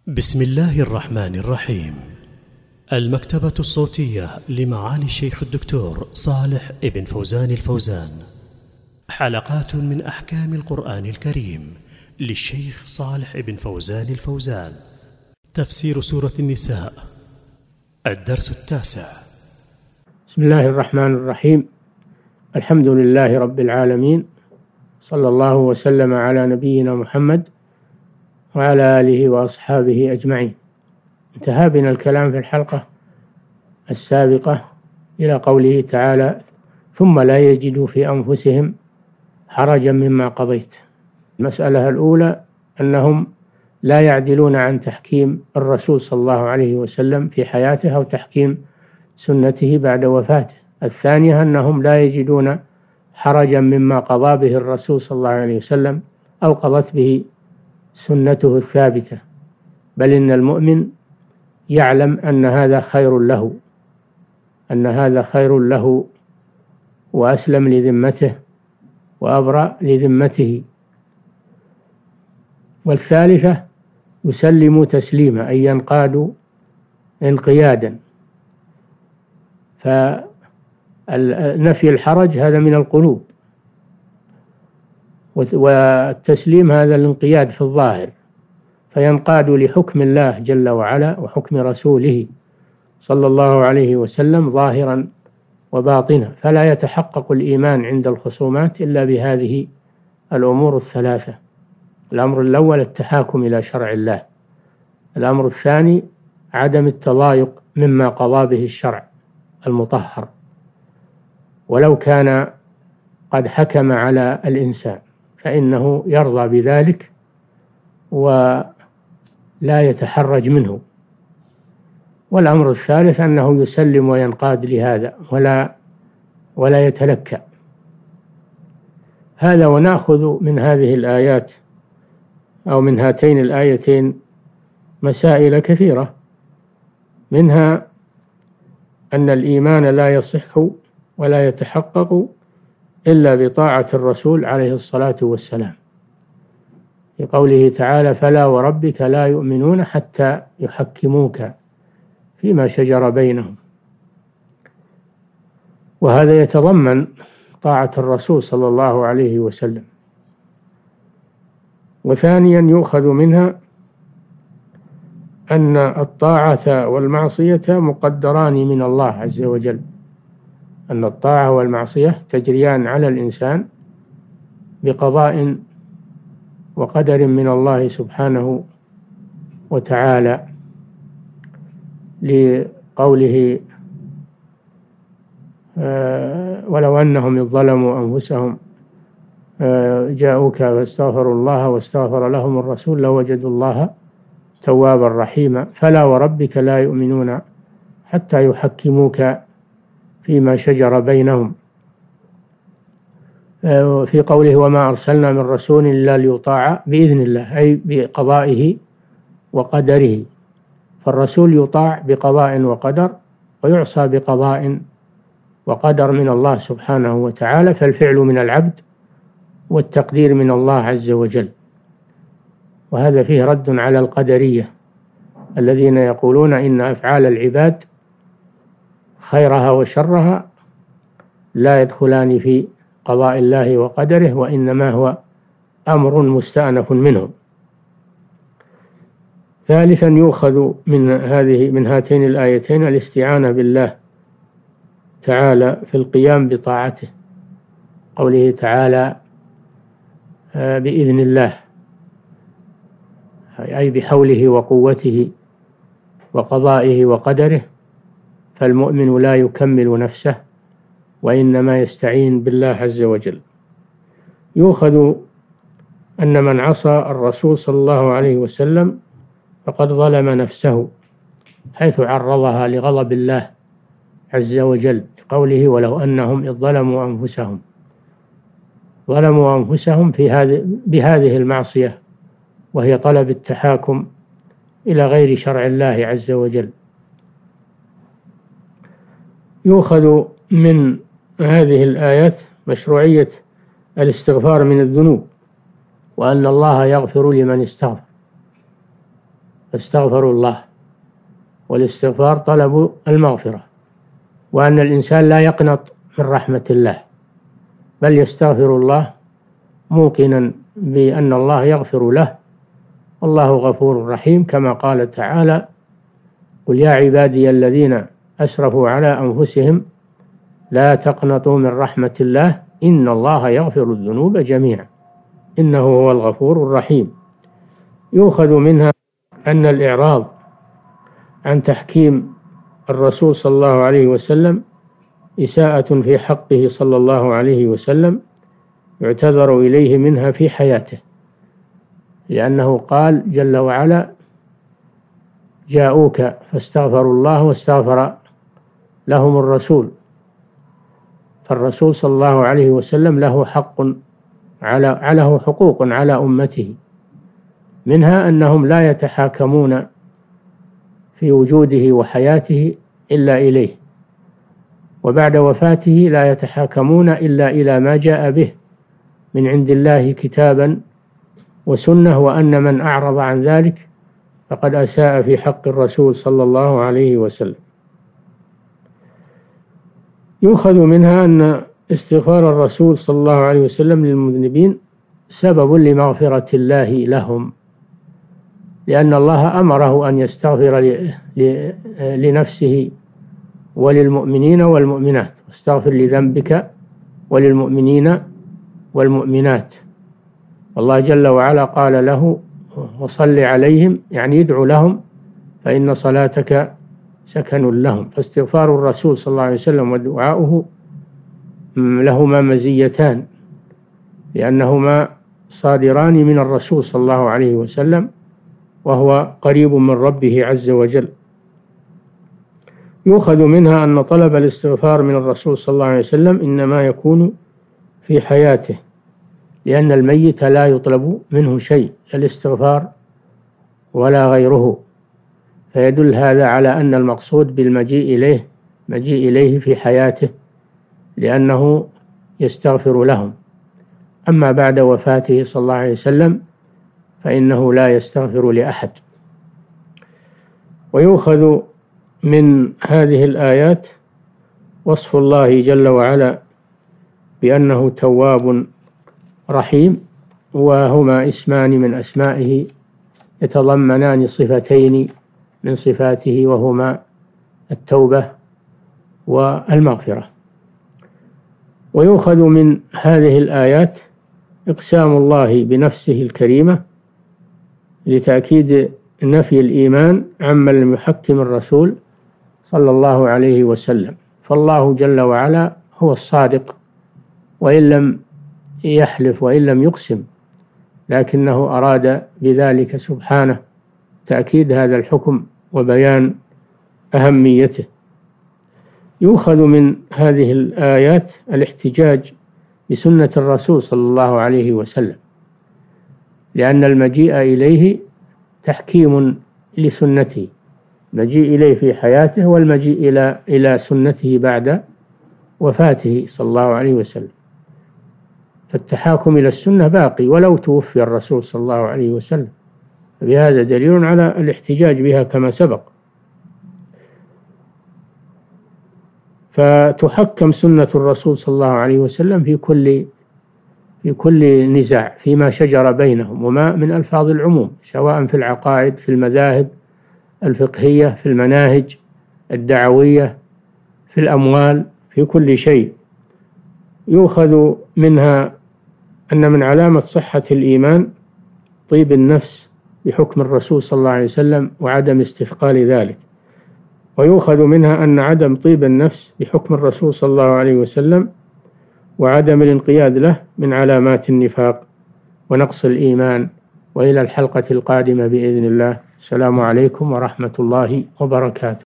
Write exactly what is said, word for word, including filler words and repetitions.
بسم الله الرحمن الرحيم. المكتبة الصوتية لمعالي الشيخ الدكتور صالح ابن فوزان الفوزان، حلقات من أحكام القرآن الكريم للشيخ صالح ابن فوزان الفوزان. تفسير سورة النساء، الدرس التاسع. بسم الله الرحمن الرحيم. الحمد لله رب العالمين، صلى الله وسلم على نبينا محمد وعلى آله وأصحابه أجمعين. انتهى بنا الكلام في الحلقة السابقة إلى قوله تعالى: ثم لا يجدوا في أنفسهم حرجا مما قضيت. المسألة الأولى أنهم لا يعدلون عن تحكيم الرسول صلى الله عليه وسلم في حياته أو تحكيم سنته بعد وفاته. الثانية أنهم لا يجدون حرجا مما قضى به الرسول صلى الله عليه وسلم أو قضت به سنته الثابتة، بل إن المؤمن يعلم أن هذا خير له، أن هذا خير له وأسلم لذمته وأبرأ لذمته. والثالثة يسلم تسليما، أي ينقاد انقيادا. فنفي الحرج هذا من القلوب، والتسليم هذا الانقياد في الظاهر، فينقاد لحكم الله جل وعلا وحكم رسوله صلى الله عليه وسلم ظاهرا وباطنا. فلا يتحقق الإيمان عند الخصومات إلا بهذه الأمور الثلاثة. الأمر الأول التحاكم إلى شرع الله، الأمر الثاني عدم التضايق مما قضى به الشرع المطهر ولو كان قد حكم على الإنسان، فإنه يرضى بذلك ولا يتحرج منه. والأمر الثالث أنه يسلم وينقاد لهذا ولا ولا يتلكأ. هذا ونأخذ من هذه الآيات أو من هاتين الآيتين مسائل كثيرة، منها أن الإيمان لا يصح ولا يتحقق إلا بطاعة الرسول عليه الصلاة والسلام، في قوله تعالى: فلا وربك لا يؤمنون حتى يحكموك فيما شجر بينهم. وهذا يتضمن طاعة الرسول صلى الله عليه وسلم. وثانيا يؤخذ منها أن الطاعة والمعصية مقدران من الله عز وجل، أن الطاعة والمعصية تجريان على الإنسان بقضاء وقدر من الله سبحانه وتعالى، لقوله: آه ولو أنهم إذ ظلموا أنفسهم آه جاءوك فاستغفروا الله واستغفر لهم الرسول لوجدوا الله توابا رحيما. فلا وربك لا يؤمنون حتى يحكموك فيما شجر بينهم. في قوله: وما أرسلنا من رسول إلا ليطاع بإذن الله، أي بقضائه وقدره. فالرسول يطاع بقضاء وقدر، ويعصى بقضاء وقدر من الله سبحانه وتعالى. فالفعل من العبد والتقدير من الله عز وجل. وهذا فيه رد على القدرية الذين يقولون إن أفعال العباد خيرها وشرها لا يدخلان في قضاء الله وقدره، وإنما هو أمر مستأنف منه. ثالثا يؤخذ من هذه من هاتين الآيتين الاستعانة بالله تعالى في القيام بطاعته، قوله تعالى: بإذن الله، أي بحوله وقوته وقضائه وقدره. فالمؤمن لا يكمل نفسه وإنما يستعين بالله عز وجل. يؤخذ أن من عصى الرسول صلى الله عليه وسلم فقد ظلم نفسه، حيث عرضها لغضب الله عز وجل، قوله: ولو أنهم إذ ظلموا أنفسهم. ظلموا أنفسهم في هذه بهذه المعصية، وهي طلب التحاكم إلى غير شرع الله عز وجل. يؤخذ من هذه الآيات مشروعية الاستغفار من الذنوب، وأن الله يغفر لمن استغفر. فاستغفروا الله، والاستغفار طلب المغفرة، وأن الإنسان لا يقنط من رحمة الله بل يستغفر الله موقنا بأن الله يغفر له، والله غفور رحيم، كما قال تعالى: قل يا عبادي الذين أسرفوا على أنفسهم لا تقنطوا من رحمة الله إن الله يغفر الذنوب جميعا إنه هو الغفور الرحيم. يؤخذ منها أن الإعراض عن تحكيم الرسول صلى الله عليه وسلم إساءة في حقه صلى الله عليه وسلم، يعتذر إليه منها في حياته، لأنه قال جل وعلا: جاءوك فاستغفروا الله واستغفر لهم الرسول. فالرسول صلى الله عليه وسلم له حق على له حقوق على أمته، منها أنهم لا يتحاكمون في وجوده وحياته إلا إليه، وبعد وفاته لا يتحاكمون إلا إلى ما جاء به من عند الله كتابا وسنة، وأن من أعرض عن ذلك فقد أساء في حق الرسول صلى الله عليه وسلم. يؤخذ منها أن استغفار الرسول صلى الله عليه وسلم للمذنبين سبب لمغفرة الله لهم، لأن الله أمره أن يستغفر لنفسه وللمؤمنين والمؤمنات: واستغفر لذنبك وللمؤمنين والمؤمنات. الله جل وعلا قال له: وصل عليهم، يعني يدعو لهم، فإن صلاتك سكن لهم. فاستغفار الرسول صلى الله عليه وسلم ودعاؤه لهما مزيتان، لأنهما صادران من الرسول صلى الله عليه وسلم، وهو قريب من ربه عز وجل. يؤخذ منها أن طلب الاستغفار من الرسول صلى الله عليه وسلم إنما يكون في حياته، لأن الميت لا يطلب منه شيء الاستغفار ولا غيره، فيدل هذا على أن المقصود بالمجيء إليه مجيء إليه في حياته، لأنه يستغفر لهم. أما بعد وفاته صلى الله عليه وسلم فإنه لا يستغفر لأحد. ويؤخذ من هذه الآيات وصف الله جل وعلا بأنه تواب رحيم، وهما اسمان من أسمائه يتضمنان صفتين من صفاته، وهما التوبة والمغفرة. ويؤخذ من هذه الآيات إقسام الله بنفسه الكريمة لتأكيد نفي الإيمان عمن لم يحكم الرسول صلى الله عليه وسلم. فالله جل وعلا هو الصادق، وإن لم يحلف وإن لم يقسم، لكنه أراد بذلك سبحانه تأكيد هذا الحكم وبيان أهميته. يؤخذ من هذه الآيات الاحتجاج بسنة الرسول صلى الله عليه وسلم، لأن المجيء إليه تحكيم لسنته، المجيء إليه في حياته والمجيء إلى إلى سنته بعد وفاته صلى الله عليه وسلم. فالتحاكم إلى السنة باقي ولو توفي الرسول صلى الله عليه وسلم، بهذا دليل على الاحتجاج بها كما سبق. فتحكم سنة الرسول صلى الله عليه وسلم في كل في كل نزاع فيما شجر بينهم، وما من ألفاظ العموم، سواء في العقائد، في المذاهب الفقهية، في المناهج الدعوية، في الأموال، في كل شيء. يؤخذ منها أن من علامة صحة الإيمان طيب النفس بحكم الرسول صلى الله عليه وسلم وعدم استثقال ذلك. ويؤخذ منها أن عدم طيب النفس بحكم الرسول صلى الله عليه وسلم وعدم الانقياد له من علامات النفاق ونقص الإيمان. وإلى الحلقة القادمة بإذن الله. السلام عليكم ورحمة الله وبركاته.